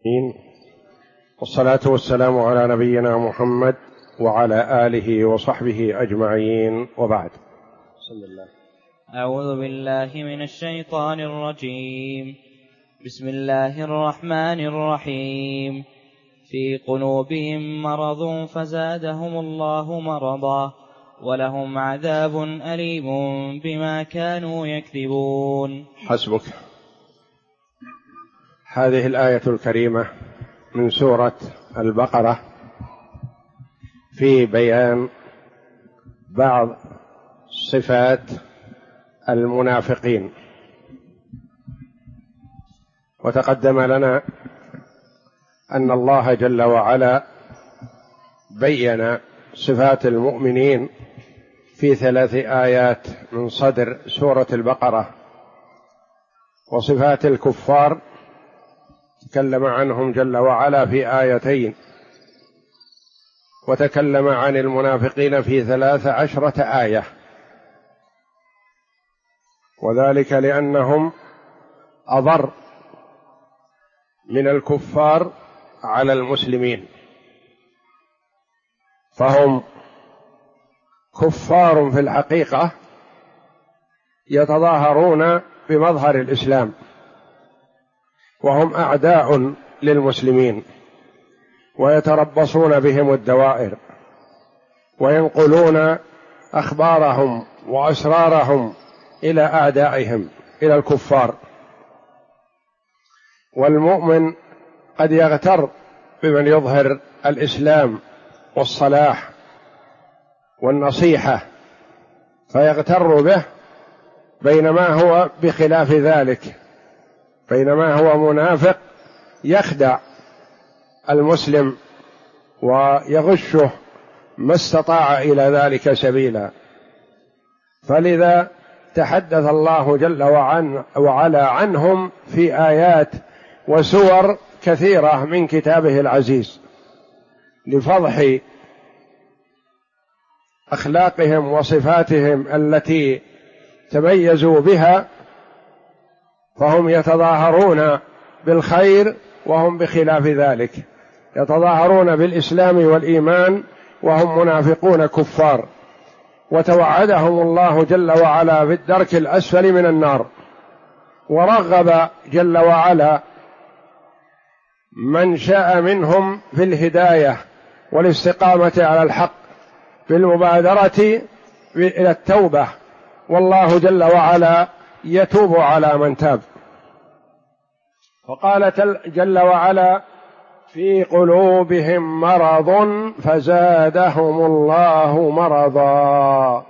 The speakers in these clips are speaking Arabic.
والصلاة والسلام على نبينا محمد وعلى آله وصحبه أجمعين، وبعد. بسم الله. أعوذ بالله من الشيطان الرجيم. بسم الله الرحمن الرحيم. في قلوبهم مرض فزادهم الله مرضا ولهم عذاب أليم بما كانوا يكذبون. حسبك. هذه الآية الكريمة من سورة البقرة في بيان بعض صفات المنافقين، وتقدم لنا أن الله جل وعلا بين صفات المؤمنين في 3 آيات من صدر سورة البقرة، وصفات الكفار تكلم عنهم جل وعلا في 2 آيات، وتكلم عن المنافقين في 13 آية، وذلك لأنهم أضر من الكفار على المسلمين، فهم كفار في الحقيقة يتظاهرون بمظهر الإسلام، وهم أعداء للمسلمين ويتربصون بهم الدوائر وينقلون أخبارهم وأسرارهم إلى أعدائهم إلى الكفار. والمؤمن قد يغتر بمن يظهر الإسلام والصلاح والنصيحة فيغتر به، بينما هو بخلاف ذلك، بينما هو منافق يخدع المسلم ويغشه ما استطاع إلى ذلك سبيلا. فلذا تحدث الله جل وعلا عنهم في آيات وسور كثيرة من كتابه العزيز لفضح أخلاقهم وصفاتهم التي تميزوا بها، فهم يتظاهرون بالخير وهم بخلاف ذلك، يتظاهرون بالإسلام والإيمان وهم منافقون كفار، وتوعدهم الله جل وعلا بالدرك الأسفل من النار، ورغب جل وعلا من شاء منهم في الهداية والاستقامة على الحق بالمبادرة إلى التوبة، والله جل وعلا يتوب على من تاب. فقال جل وعلا: في قلوبهم مرض فزادهم الله مرضا.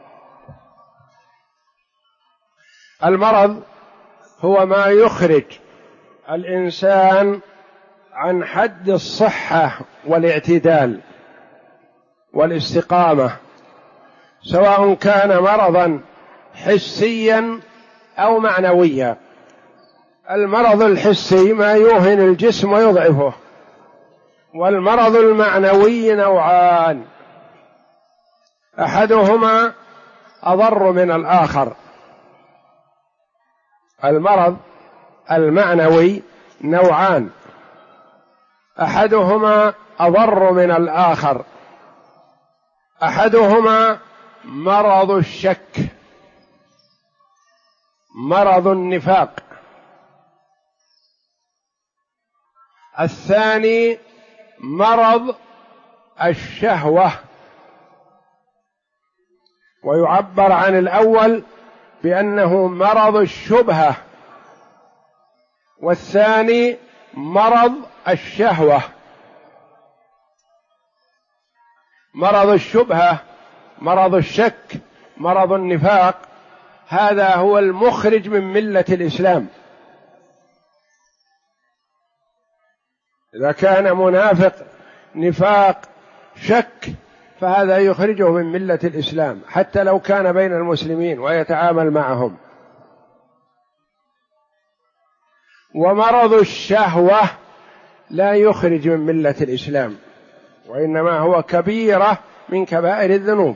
المرض هو ما يخرج الإنسان عن حد الصحة والاعتدال والاستقامة، سواء كان مرضا حسيا أو معنويا. المرض الحسي ما يوهن الجسم ويضعفه، والمرض المعنوي نوعان، أحدهما أضر من الآخر. المرض المعنوي نوعان، أحدهما أضر من الآخر. أحدهما مرض الشك، مرض النفاق. الثاني مرض الشهوة، ويعبر عن الأول بأنه مرض الشبهة، والثاني مرض الشهوة. مرض الشبهة، مرض الشك، مرض النفاق، هذا هو المخرج من ملة الإسلام. إذا كان منافق نفاق شك فهذا يخرجه من ملة الإسلام حتى لو كان بين المسلمين ويتعامل معهم. ومرض الشهوة لا يخرج من ملة الإسلام، وإنما هو كبيرة من كبائر الذنوب،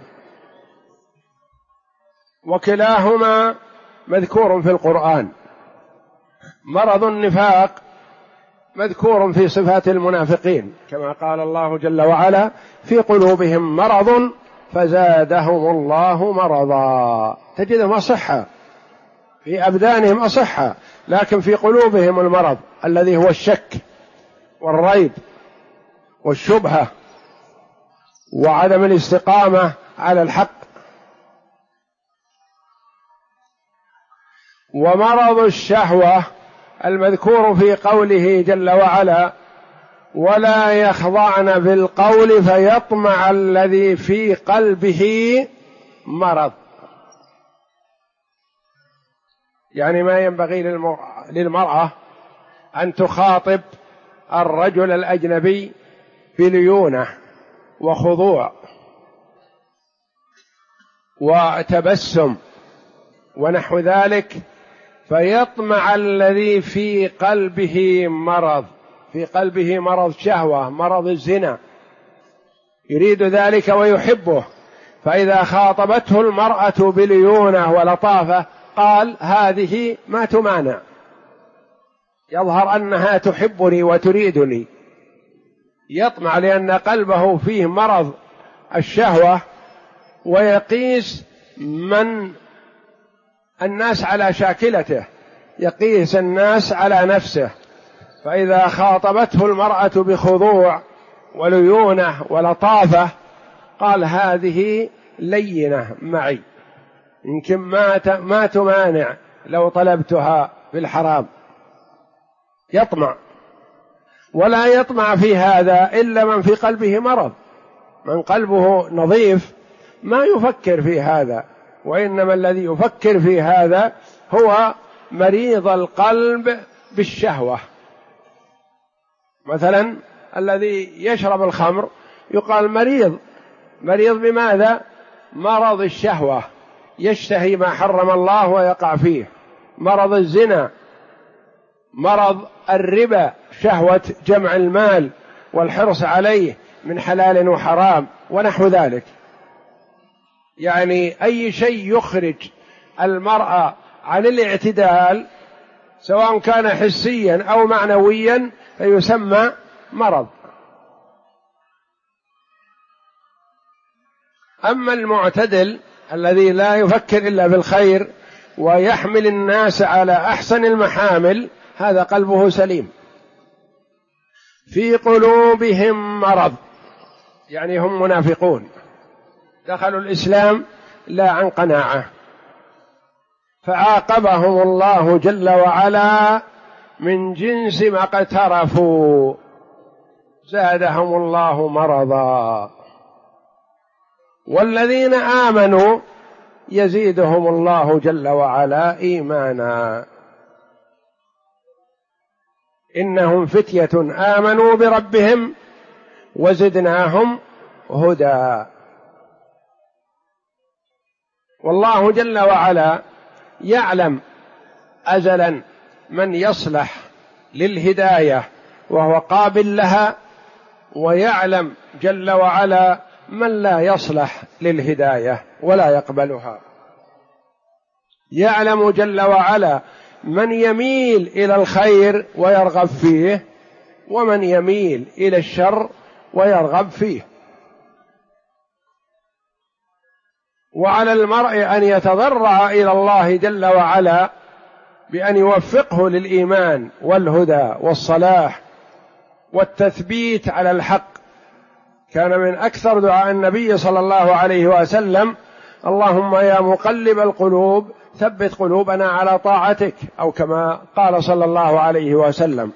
وكلاهما مذكور في القرآن. مرض النفاق مذكور في صفات المنافقين كما قال الله جل وعلا في قلوبهم مرض فزادهم الله مرضا، تجدهم أصحة في أبدانهم أصحة، لكن في قلوبهم المرض الذي هو الشك والريب والشبهة وعدم الاستقامة على الحق. ومرض الشهوة المذكور في قوله جل وعلا ولا يخضعن بالقول فيطمع الذي في قلبه مرض، يعني ما ينبغي للمرأة أن تخاطب الرجل الأجنبي بليونة وخضوع وتبسم ونحو ذلك، فيطمع الذي في قلبه مرض، في قلبه مرض شهوة، مرض الزنا، يريد ذلك ويحبه، فإذا خاطبته المرأة بليونة ولطافة قال هذه ما تمانع، يظهر أنها تحبني وتريدني، يطمع لأن قلبه فيه مرض الشهوة، ويقيس من الناس على شاكلته، يقيس الناس على نفسه، فإذا خاطبته المرأة بخضوع وليونة ولطافة قال هذه لينة معي، يمكن ما تمانع لو طلبتها بالحرام، يطمع. ولا يطمع في هذا إلا من في قلبه مرض، من قلبه نظيف ما يفكر في هذا، وإنما الذي يفكر في هذا هو مريض القلب بالشهوة. مثلا الذي يشرب الخمر يقال مريض بماذا؟ مرض الشهوة، يشتهي ما حرم الله ويقع فيه، مرض الزنا، مرض الربا، شهوة جمع المال والحرص عليه من حلال وحرام ونحو ذلك، يعني أي شيء يخرج المرأة عن الاعتدال سواء كان حسيا أو معنويا فيسمى مرض. أما المعتدل الذي لا يفكر إلا بالخير ويحمل الناس على أحسن المحامل هذا قلبه سليم. في قلوبهم مرض، يعني هم منافقون، دخلوا الإسلام لا عن قناعة، فعاقبهم الله جل وعلا من جنس ما اقترفوا، زادهم الله مرضا. والذين آمنوا يزيدهم الله جل وعلا إيمانا، إنهم فتية آمنوا بربهم وزدناهم هدى. والله جل وعلا يعلم أزلا من يصلح للهداية وهو قابل لها، ويعلم جل وعلا من لا يصلح للهداية ولا يقبلها. يعلم جل وعلا من يميل إلى الخير ويرغب فيه، ومن يميل إلى الشر ويرغب فيه. وعلى المرء أن يتضرع إلى الله جل وعلا بأن يوفقه للإيمان والهدى والصلاح والتثبيت على الحق. كان من أكثر دعاء النبي صلى الله عليه وسلم اللهم يا مقلب القلوب ثبت قلوبنا على طاعتك، أو كما قال صلى الله عليه وسلم.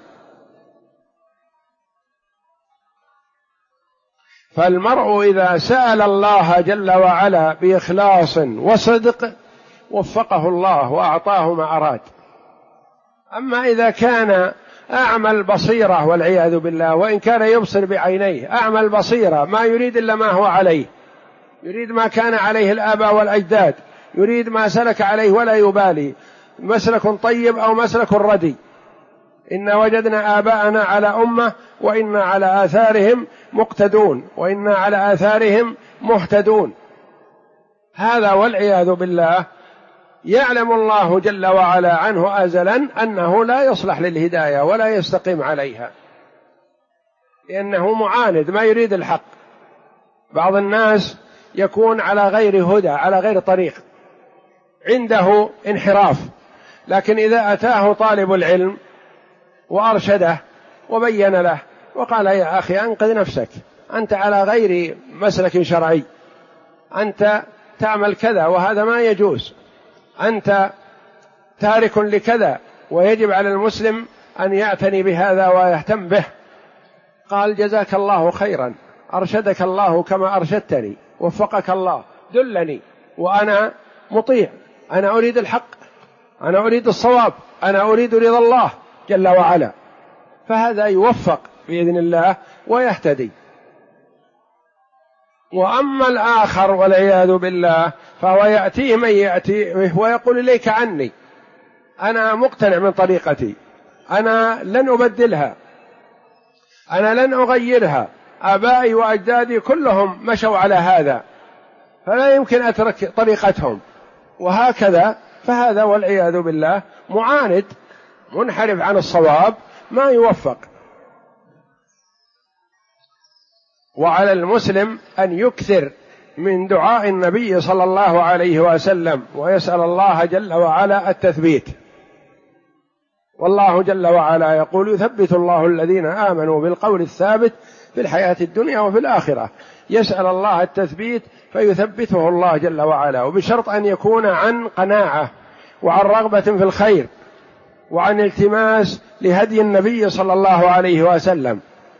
فالمرء إذا سأل الله جل وعلا بإخلاص وصدق وفقه الله وأعطاه ما أراد. أما إذا كان أعمى البصيرة والعياذ بالله، وإن كان يبصر بعينيه، أعمى البصيرة ما يريد إلا ما هو عليه، يريد ما كان عليه الآباء والأجداد، يريد ما سلك عليه ولا يبالي مسلك طيب أو مسلك ردي. إنا وجدنا آباءنا على أمة وإنا على آثارهم مقتدون وإنا على آثارهم مهتدون. هذا والعياذ بالله يعلم الله جل وعلا عنه أزلا أنه لا يصلح للهداية ولا يستقيم عليها، لأنه معاند ما يريد الحق. بعض الناس يكون على غير هدى، على غير طريق، عنده انحراف، لكن إذا أتاه طالب العلم وأرشده وبين له وقال يا أخي أنقذ نفسك، أنت على غير مسلك شرعي، أنت تعمل كذا وهذا ما يجوز، أنت تارك لكذا ويجب على المسلم أن يعتني بهذا ويهتم به، قال جزاك الله خيرا، أرشدك الله كما أرشدتني، وفقك الله، دلني وأنا مطيع، أنا أريد الحق، أنا أريد الصواب، أنا أريد رضا الله جل وعلا، فهذا يوفق بإذن الله ويهتدي. وأما الآخر والعياذ بالله فهو يأتيه من يأتيه ويقول إليك عني، أنا مقتنع من طريقتي، أنا لن أبدلها، أنا لن أغيرها، آبائي وأجدادي كلهم مشوا على هذا فلا يمكن أترك طريقتهم، وهكذا. فهذا والعياذ بالله معاند منحرف عن الصواب ما يوفق. وعلى المسلم أن يكثر من دعاء النبي صلى الله عليه وسلم ويسأل الله جل وعلا التثبيت. والله جل وعلا يقول يثبت الله الذين آمنوا بالقول الثابت في الحياة الدنيا وفي الآخرة، يسأل الله التثبيت فيثبته الله جل وعلا، وبشرط أن يكون عن قناعة وعن رغبة في الخير وعن التماس لهدي النبي صلى الله عليه وسلم.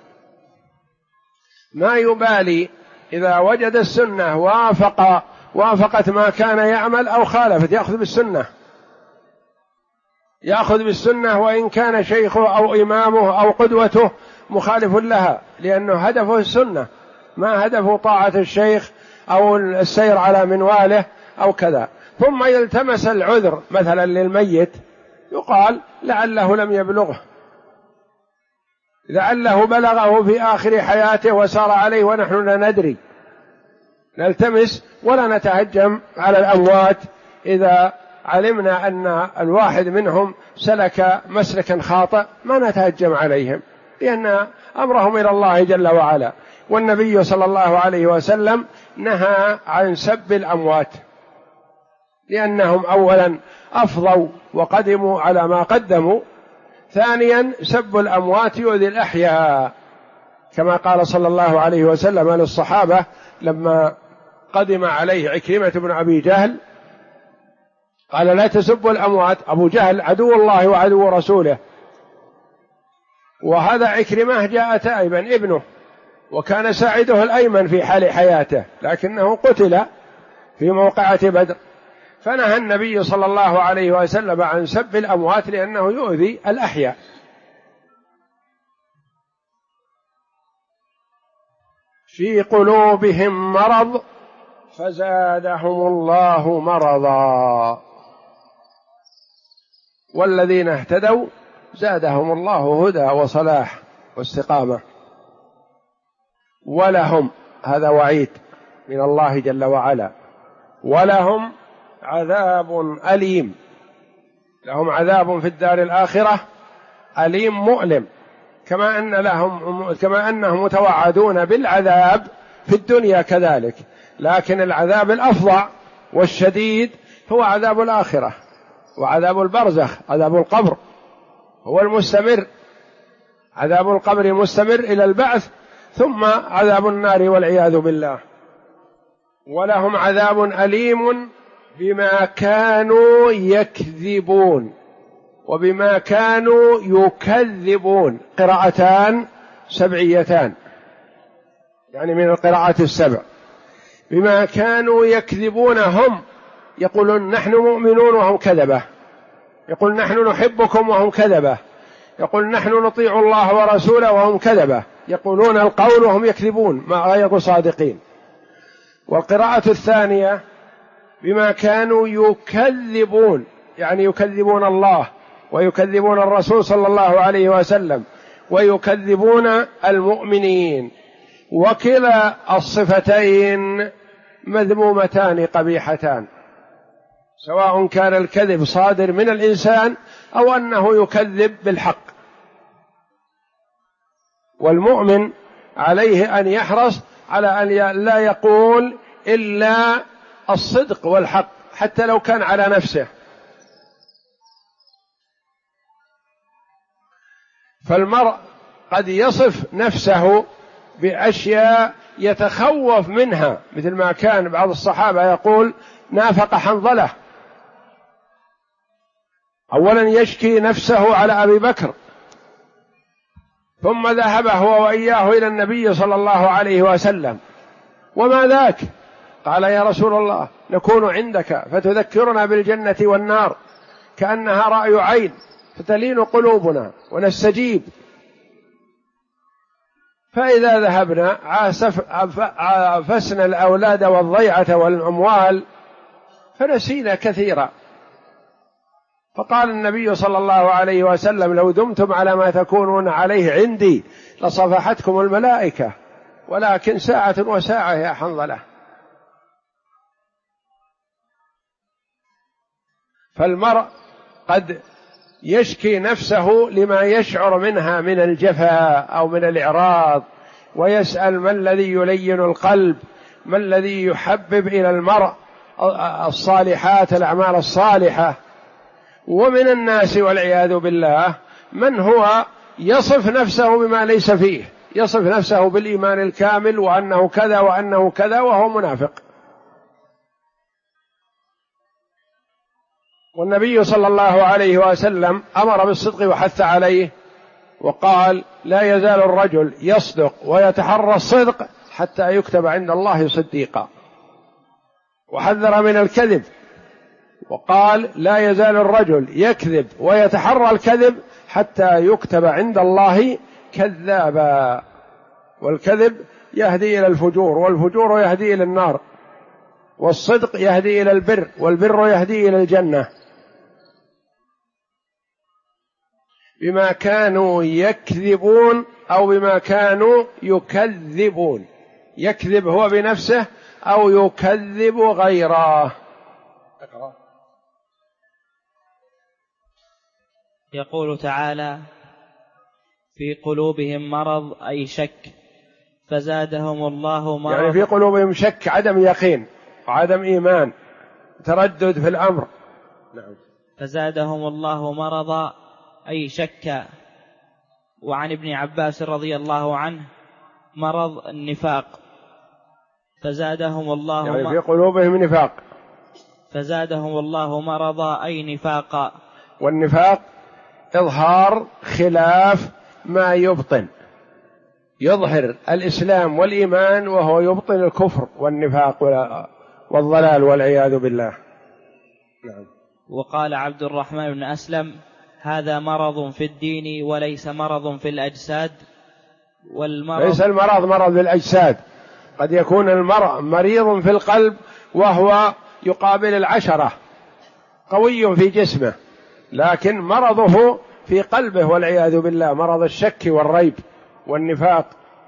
ما يبالي إذا وجد السنة وافقت ما كان يعمل أو خالفت، يأخذ بالسنة وإن كان شيخه أو إمامه أو قدوته مخالف لها، لأنه هدفه السنة، ما هدفه طاعة الشيخ أو السير على منواله أو كذا. ثم يلتمس العذر مثلا للميت، يقال لعله لم يبلغه، لعله بلغه في آخر حياته وسار عليه ونحن لا ندري، نلتمس ولا نتهجم على الأموات إذا علمنا أن الواحد منهم سلك مسلكا خاطئ، ما نتهجم عليهم لأن أمرهم إلى الله جل وعلا. والنبي صلى الله عليه وسلم نهى عن سب الأموات، لأنهم أولا أفضوا وقدموا على ما قدموا، ثانيا سب الأموات يؤذي الأحياء، كما قال صلى الله عليه وسلم للصحابة لما قدم عليه عكرمة بن أبي جهل قال لا تسبوا الأموات، أبو جهل عدو الله وعدو رسوله، وهذا عكرمة جاء تائبا ابنه وكان ساعده الأيمن في حال حياته، لكنه قتل في موقعة بدر، فنهى النبي صلى الله عليه وسلم عن سب الأموات لأنه يؤذي الأحياء. في قلوبهم مرض فزادهم الله مرضا، والذين اهتدوا زادهم الله هدى وصلاح واستقامة. ولهم، هذا وعيد من الله جل وعلا، ولهم عذاب أليم، لهم عذاب في الدار الآخرة أليم مؤلم، كما أنهم متوعدون بالعذاب في الدنيا كذلك، لكن العذاب الأفظع والشديد هو عذاب الآخرة، وعذاب البرزخ، عذاب القبر هو المستمر، عذاب القبر مستمر إلى البعث، ثم عذاب النار والعياذ بالله. ولهم عذاب أليم بما كانوا يكذبون وبما كانوا يكذبون، قراءتان سبعيتان يعني من القراءات السبع. بما كانوا يكذبون، هم يقولون نحن مؤمنون وهم كذبة، يقول نحن نحبكم وهم كذبة، يقول نحن نطيع الله ورسوله وهم كذبة، يقولون القول وهم يكذبون ما غير صادقين. والقراءة الثانية بما كانوا يكذبون، يعني يكذبون الله ويكذبون الرسول صلى الله عليه وسلم ويكذبون المؤمنين، وكلا الصفتين مذمومتان قبيحتان، سواء كان الكذب صادر من الإنسان أو أنه يكذب بالحق. والمؤمن عليه أن يحرص على أن لا يقول إلا الصدق والحق حتى لو كان على نفسه. فالمرء قد يصف نفسه بأشياء يتخوف منها، مثل ما كان بعض الصحابة يقول نافق حنظلة، أولا يشكي نفسه على أبي بكر، ثم ذهب هو وإياه إلى النبي صلى الله عليه وسلم، وما ذاك؟ قال يا رسول الله نكون عندك فتذكرنا بالجنة والنار كأنها رأي عين فتلين قلوبنا ونستجيب، فإذا ذهبنا عافسنا الأولاد والضيعة والأموال فنسينا كثيرا. فقال النبي صلى الله عليه وسلم لو دمتم على ما تكونون عليه عندي لصفحتكم الملائكة، ولكن ساعة وساعة يا حنظلة. فالمرء قد يشكي نفسه لما يشعر منها من الجفاء أو من الإعراض، ويسأل ما الذي يلين القلب، ما الذي يحبب إلى المرء الصالحات، الأعمال الصالحة. ومن الناس والعياذ بالله من هو يصف نفسه بما ليس فيه، يصف نفسه بالإيمان الكامل وأنه كذا وأنه كذا وهو منافق. والنبي صلى الله عليه وسلم أمر بالصدق وحث عليه، وقال لا يزال الرجل يصدق ويتحرى الصدق حتى يكتب عند الله صديقا، وحذر من الكذب وقال لا يزال الرجل يكذب ويتحرى الكذب حتى يكتب عند الله كذابا. والكذب يهدي إلى الفجور، والفجور يهدي إلى النار، والصدق يهدي إلى البر، والبر يهدي إلى الجنة. بما كانوا يكذبون أو بما كانوا يكذبون، يكذب هو بنفسه أو يكذب غيره. يقول تعالى في قلوبهم مرض أي شك فزادهم الله مرض، يعني في قلوبهم شك، عدم يقين وعدم إيمان، تردد في الأمر. نعم. فزادهم الله مرضا أي شك. وعن ابن عباس رضي الله عنه مرض النفاق فزادهم الله يعني في قلوبهم نفاق، فزادهم الله مرضا أي نفاقا. والنفاق إظهار خلاف ما يبطن، يظهر الإسلام والإيمان وهو يبطن الكفر والنفاق والضلال والعياذ بالله. نعم. وقال عبد الرحمن بن أسلم هذا مرض في الدين وليس مرض في الأجساد. والمرض ليس المرض مرض بالأجساد، قد يكون المرء مريض في القلب وهو يقابل العشرة، قوي في جسمه، لكن مرضه في قلبه والعياذ بالله، مرض الشك والريب والنفاق.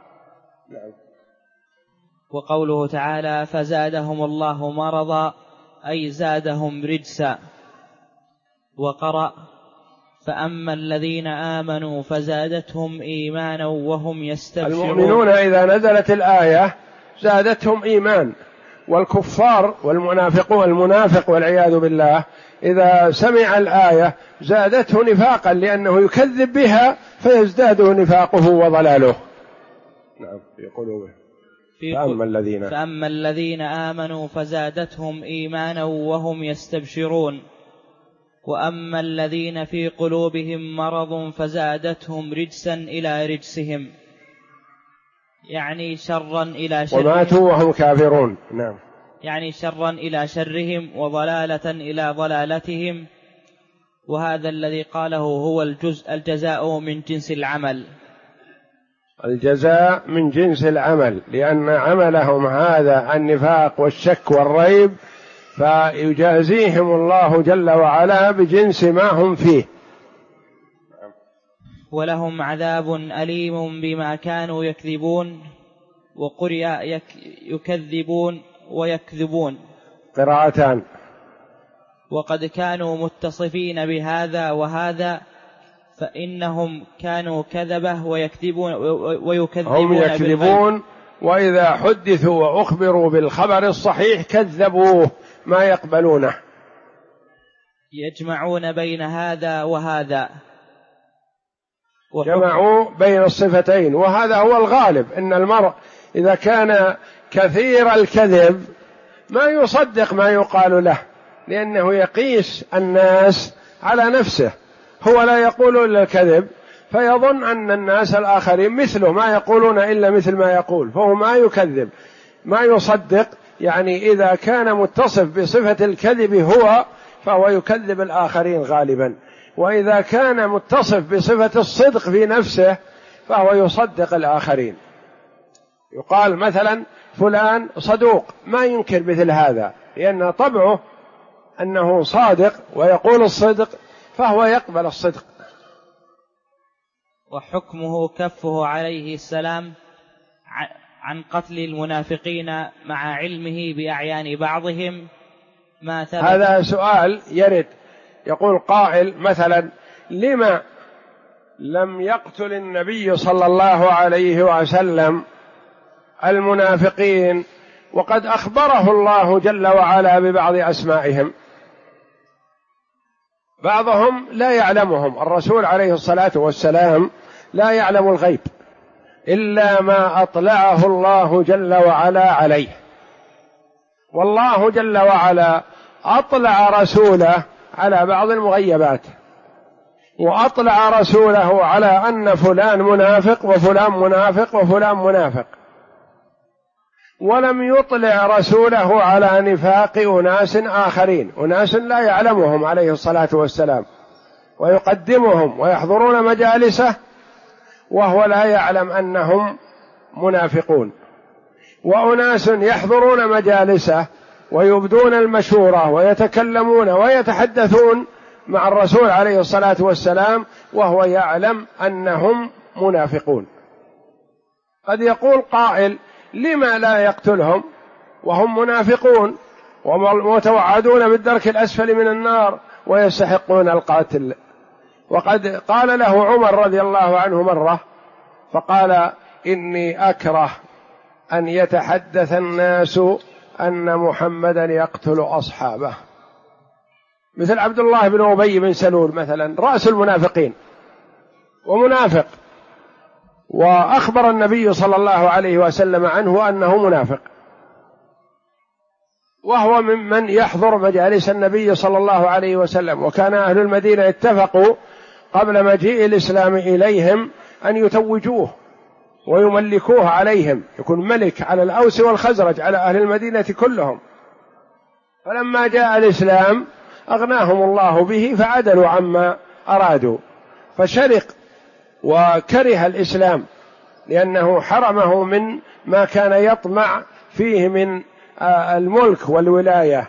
وقوله تعالى فزادهم الله مرضا أي زادهم رجسا. وقرأ فأما الذين آمنوا فزادتهم إيمانا وهم يستبشرون. المؤمنون إذا نزلت الآية زادتهم إيمان، والكفار والمنافقون، المنافق والعياذ بالله إذا سمع الآية زادته نفاقا لأنه يكذب بها فيزداد نفاقه وضلاله. نعم. في قلوبه فأما الذين آمنوا فزادتهم إيمانا وهم يستبشرون. وأما الذين في قلوبهم مرض فزادتهم رجسا إلى رجسهم، يعني شرا إلى شرهم، وماتوا وهم كافرون. نعم. يعني شرا إلى شرهم وضلالة إلى ضلالتهم. وهذا الذي قاله هو الجزاء من جنس العمل. الجزاء من جنس العمل، لأن عملهم هذا النفاق والشك والريب، فيجازيهم الله جل وعلا بجنس ما هم فيه. ولهم عذاب أليم بما كانوا يكذبون. وقرئ يكذبون ويكذبون، قراءتان. وقد كانوا متصفين بهذا وهذا، فإنهم كانوا كذبة ويكذبون هم يكذبون، وإذا حدثوا وأخبروا بالخبر الصحيح كذبوه ما يقبلونه. يجمعون بين هذا وهذا، جمعوا بين الصفتين، وهذا هو الغالب، إن المرء إذا كان كثير الكذب ما يصدق ما يقال له، لأنه يقيس الناس على نفسه، هو لا يقول إلا الكذب، فيظن أن الناس الآخرين مثله ما يقولون إلا مثل ما يقول، فهو ما يكذب ما يصدق. يعني إذا كان متصف بصفة الكذب هو فهو يكذب الآخرين غالبا، وإذا كان متصف بصفة الصدق في نفسه فهو يصدق الآخرين. يقال مثلا فلان صدوق، ما ينكر مثل هذا، لأن طبعه أنه صادق ويقول الصدق، فهو يقبل الصدق. وحكمه كفه عليه السلام عن قتل المنافقين مع علمه بأعيان بعضهم ما ثبت. هذا سؤال يرد، يقول قائل مثلا: لما لم يقتل النبي صلى الله عليه وسلم المنافقين وقد أخبره الله جل وعلا ببعض أسمائهم؟ بعضهم لا يعلمهم، الرسول عليه الصلاة والسلام لا يعلم الغيب إلا ما أطلعه الله جل وعلا عليه، والله جل وعلا أطلع رسوله على بعض المغيبات، وأطلع رسوله على أن فلان منافق وفلان منافق وفلان منافق، ولم يطلع رسوله على نفاق أناس آخرين، أناس لا يعلمهم عليه الصلاة والسلام، ويقدمهم ويحضرون مجالسه وهو لا يعلم أنهم منافقون، وأناس يحضرون مجالسه ويبدون المشورة ويتكلمون ويتحدثون مع الرسول عليه الصلاة والسلام وهو يعلم أنهم منافقون. قد يقول قائل: لما لا يقتلهم وهم منافقون ومتوعدون بالدرك الأسفل من النار ويستحقون القتل؟ وقد قال له عمر رضي الله عنه مرة فقال: إني أكره أن يتحدث الناس أن محمدا يقتل أصحابه. مثل عبد الله بن أبي بن سلول مثلا، رأس المنافقين ومنافق، وأخبر النبي صلى الله عليه وسلم عنه أنه منافق، وهو ممن يحضر مجالس النبي صلى الله عليه وسلم. وكان أهل المدينة اتفقوا قبل مجيء الإسلام إليهم أن يتوجوه ويملكوه عليهم، يكون ملك على الأوس والخزرج، على أهل المدينة كلهم. فلما جاء الإسلام أغناهم الله به فعدلوا عما أرادوا، فشرق وكره الإسلام لأنه حرمه من ما كان يطمع فيه من الملك والولاية.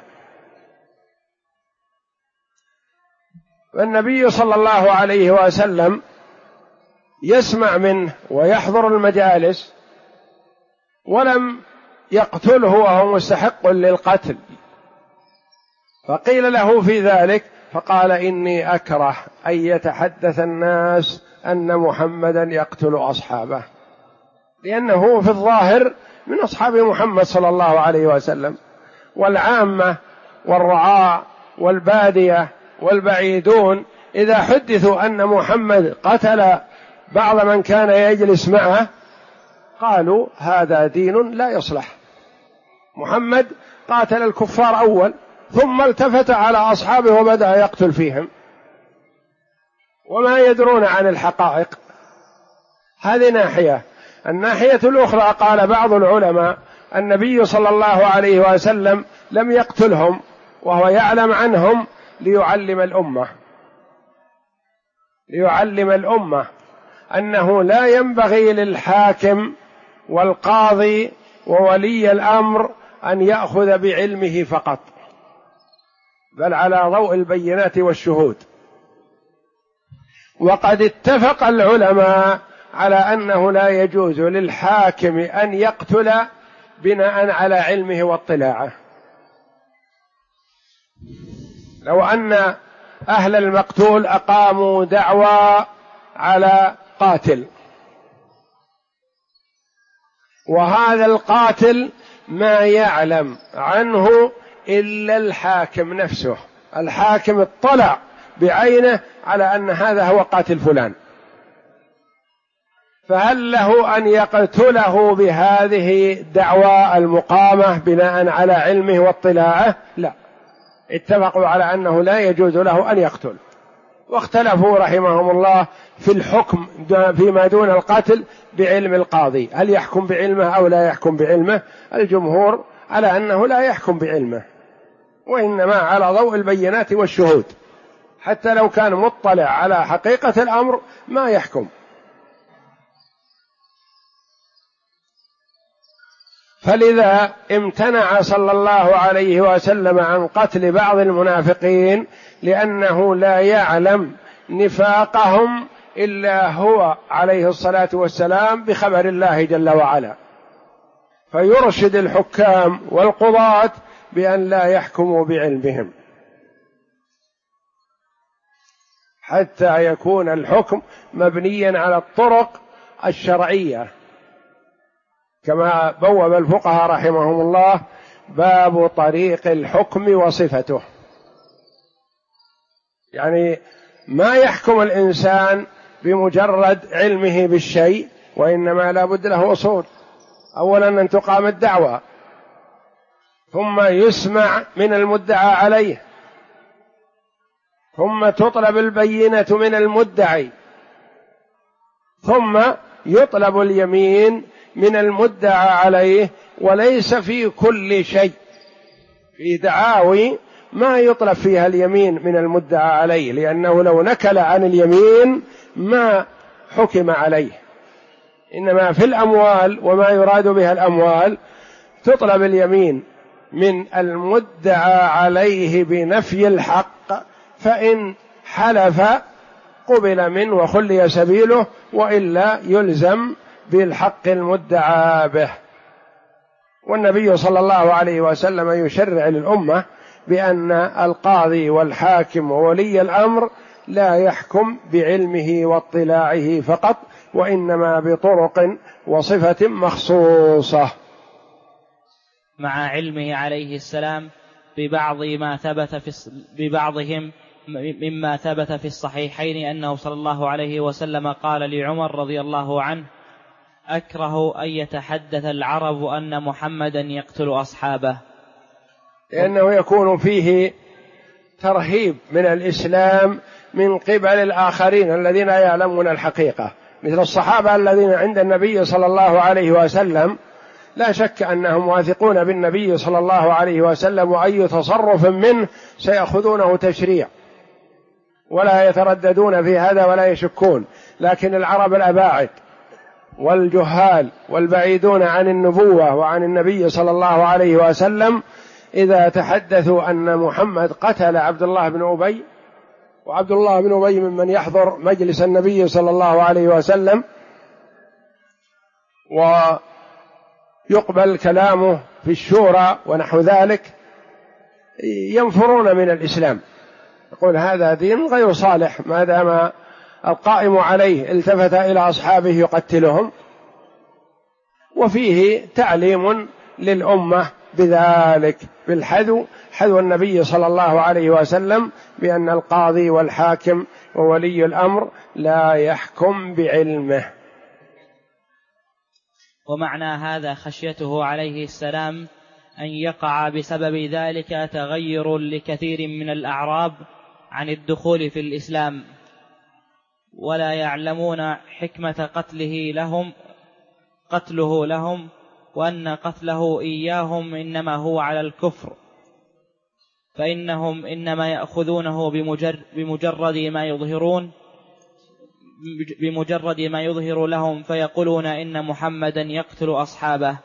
والنبي صلى الله عليه وسلم يسمع منه ويحضر المجالس ولم يقتله وهو مستحق للقتل، فقيل له في ذلك فقال: إني أكره أن يتحدث الناس أن محمدا يقتل أصحابه، لأنه في الظاهر من أصحاب محمد صلى الله عليه وسلم، والعامة والرعاة والبادية والبعيدون إذا حدثوا أن محمد قتل بعض من كان يجلس معه قالوا: هذا دين لا يصلح، محمد قاتل الكفار أول ثم التفت على أصحابه وبدأ يقتل فيهم وما يدرون عن الحقائق. هذه ناحية. الناحية الأخرى قال بعض العلماء: النبي صلى الله عليه وسلم لم يقتلهم وهو يعلم عنهم ليعلم الأمة أنه لا ينبغي للحاكم والقاضي وولي الأمر أن يأخذ بعلمه فقط، بل على ضوء البينات والشهود. وقد اتفق العلماء على أنه لا يجوز للحاكم أن يقتل بناء على علمه واطلاعه. لو أن أهل المقتول أقاموا دعوى على قاتل، وهذا القاتل ما يعلم عنه إلا الحاكم نفسه، الحاكم اطلع بعينه على أن هذا هو قاتل فلان، فهل له أن يقتله بهذه الدعوى المقامة بناء على علمه واطلاعه؟ لا، اتفقوا على أنه لا يجوز له أن يقتل، واختلفوا رحمهم الله في الحكم فيما دون القتل بعلم القاضي، هل يحكم بعلمه أو لا يحكم بعلمه؟ الجمهور على أنه لا يحكم بعلمه، وإنما على ضوء البينات والشهود، حتى لو كان مطلع على حقيقة الأمر ما يحكم. فلذا امتنع صلى الله عليه وسلم عن قتل بعض المنافقين، لأنه لا يعلم نفاقهم إلا هو عليه الصلاة والسلام بخبر الله جل وعلا، فيرشد الحكام والقضاة بأن لا يحكموا بعلمهم حتى يكون الحكم مبنيا على الطرق الشرعية، كما بوب الفقهاء رحمهم الله باب طريق الحكم وصفته. يعني ما يحكم الإنسان بمجرد علمه بالشيء، وإنما لا بد له أصول. أولا أن تقام الدعوة، ثم يسمع من المدعى عليه، ثم تطلب البينة من المدعي، ثم يطلب اليمين من المدعى عليه. وليس في كل شيء، في دعاوي ما يطلب فيها اليمين من المدعى عليه، لأنه لو نكل عن اليمين ما حكم عليه. إنما في الأموال وما يراد بها الأموال تطلب اليمين من المدعى عليه بنفي الحق، فإن حلف قبل منه وخلي سبيله، وإلا يلزم بالحق المدعى به. والنبي صلى الله عليه وسلم يشرع للأمة بأن القاضي والحاكم وولي الأمر لا يحكم بعلمه واطلاعه فقط، وإنما بطرق وصفة مخصوصة، مع علمه عليه السلام ببعضهم مما ثبت في الصحيحين أنه صلى الله عليه وسلم قال لعمر رضي الله عنه: أكره أن يتحدث العرب أن محمدا يقتل أصحابه، لأنه يكون فيه ترهيب من الإسلام من قبل الآخرين الذين يعلمون الحقيقة، مثل الصحابة الذين عند النبي صلى الله عليه وسلم، لا شك أنهم واثقون بالنبي صلى الله عليه وسلم، وأي تصرف منه سيأخذونه تشريع ولا يترددون في هذا ولا يشكون. لكن العرب الأباعد والجهال والبعيدون عن النبوة وعن النبي صلى الله عليه وسلم إذا تحدثوا أن محمد قتل عبد الله بن أبي، وعبد الله بن أبي ممن يحضر مجلس النبي صلى الله عليه وسلم ويقبل كلامه في الشورى ونحو ذلك، ينفرون من الإسلام، يقول هذا دين غير صالح ما دام القائم عليه التفت إلى أصحابه يقتلهم. وفيه تعليم للأمة بذلك بالحذو، حذو النبي صلى الله عليه وسلم بأن القاضي والحاكم وولي الأمر لا يحكم بعلمه. ومعنى هذا خشيته عليه السلام أن يقع بسبب ذلك تغير لكثير من الأعراب عن الدخول في الإسلام، ولا يعلمون حكمة قتله لهم، وأن قتله إياهم إنما هو على الكفر، فإنهم إنما يأخذونه بمجرد ما يظهر لهم، فيقولون إن محمدا يقتل أصحابه.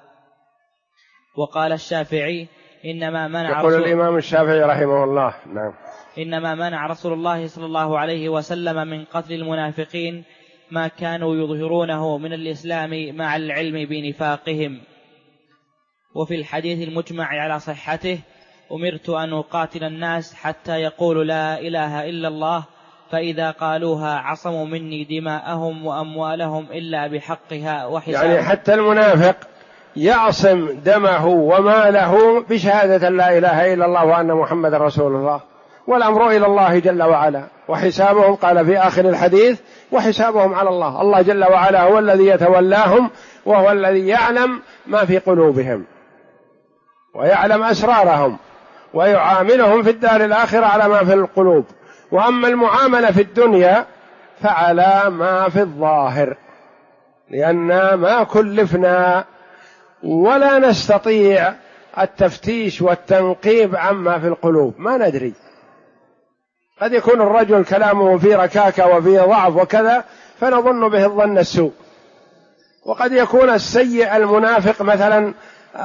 وقال الشافعي: يقول الإمام الشافعي رحمه الله: نعم، إنما منع رسول الله صلى الله عليه وسلم من قتل المنافقين ما كانوا يظهرونه من الإسلام مع العلم بنفاقهم. وفي الحديث المجمع على صحته أمرت أن أقاتل الناس حتى يقولوا لا إله إلا الله، فإذا قالوها عصموا مني دماءهم وأموالهم إلا بحقها وحسابهم. يعني حتى المنافق يعصم دمه وماله بشهادة لا إله إلا الله وأن محمد رسول الله، والأمر إلى الله جل وعلا، وحسابهم قال في آخر الحديث وحسابهم على الله. الله جل وعلا هو الذي يتولاهم، وهو الذي يعلم ما في قلوبهم ويعلم أسرارهم ويعاملهم في الدار الآخرة على ما في القلوب. وأما المعاملة في الدنيا فعلى ما في الظاهر، لأننا ما كلفنا ولا نستطيع التفتيش والتنقيب عما في القلوب، ما ندري. قد يكون الرجل كلامه فيه ركاكة وفيه ضعف وكذا فنظن به الظن السوء، وقد يكون السيء المنافق مثلا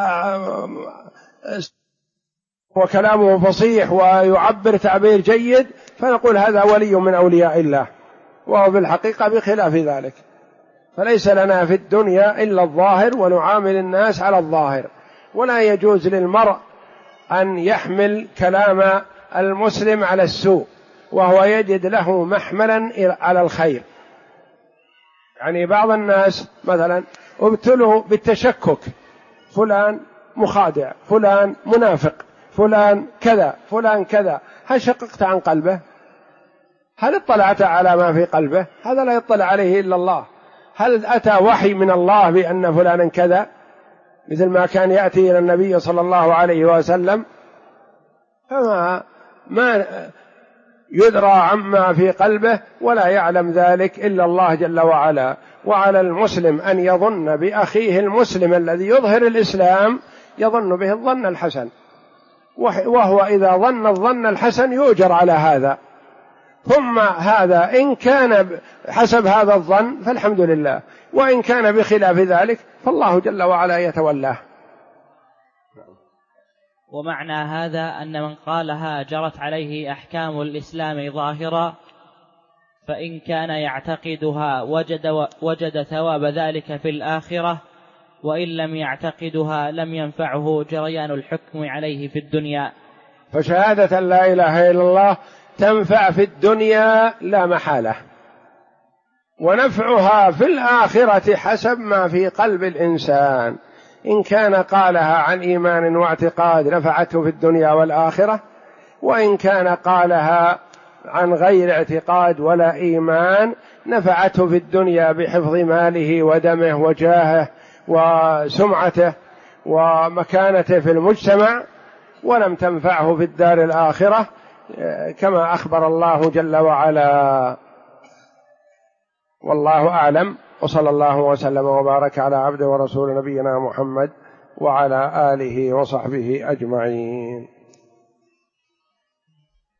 وكلامه فصيح ويعبر تعبير جيد فنقول هذا ولي من أولياء الله، وهو في الحقيقة بخلاف ذلك. فليس لنا في الدنيا إلا الظاهر، ونعامل الناس على الظاهر، ولا يجوز للمرء أن يحمل كلام المسلم على السوء وهو يجد له محملا على الخير. يعني بعض الناس مثلا ابتلوا بالتشكك، فلان مخادع، فلان منافق، فلان كذا، فلان كذا. هل شققت عن قلبه؟ هل اطلعت على ما في قلبه؟ هذا لا يطلع عليه إلا الله. هل أتى وحي من الله بأن فلانا كذا مثل ما كان يأتي إلى النبي صلى الله عليه وسلم؟ ما يدرى عما في قلبه، ولا يعلم ذلك إلا الله جل وعلا. وعلى المسلم أن يظن بأخيه المسلم الذي يظهر الإسلام يظن به الظن الحسن، وهو إذا ظن الظن الحسن يؤجر على هذا. ثم هذا إن كان حسب هذا الظن فالحمد لله، وإن كان بخلاف ذلك فالله جل وعلا يتولاه. ومعنى هذا أن من قالها جرت عليه أحكام الإسلام ظاهرا، فإن كان يعتقدها وجد ثواب ذلك في الآخرة، وإن لم يعتقدها لم ينفعه جريان الحكم عليه في الدنيا. فشهادة لا إله إلا الله تنفع في الدنيا لا محالة، ونفعها في الآخرة حسب ما في قلب الإنسان. إن كان قالها عن إيمان واعتقاد نفعته في الدنيا والآخرة، وإن كان قالها عن غير اعتقاد ولا إيمان نفعته في الدنيا بحفظ ماله ودمه وجاهه وسمعته ومكانته في المجتمع، ولم تنفعه في الدار الآخرة كما أخبر الله جل وعلا. والله أعلم، وصلى الله وسلم وبارك على عبده ورسول نبينا محمد وعلى آله وصحبه أجمعين.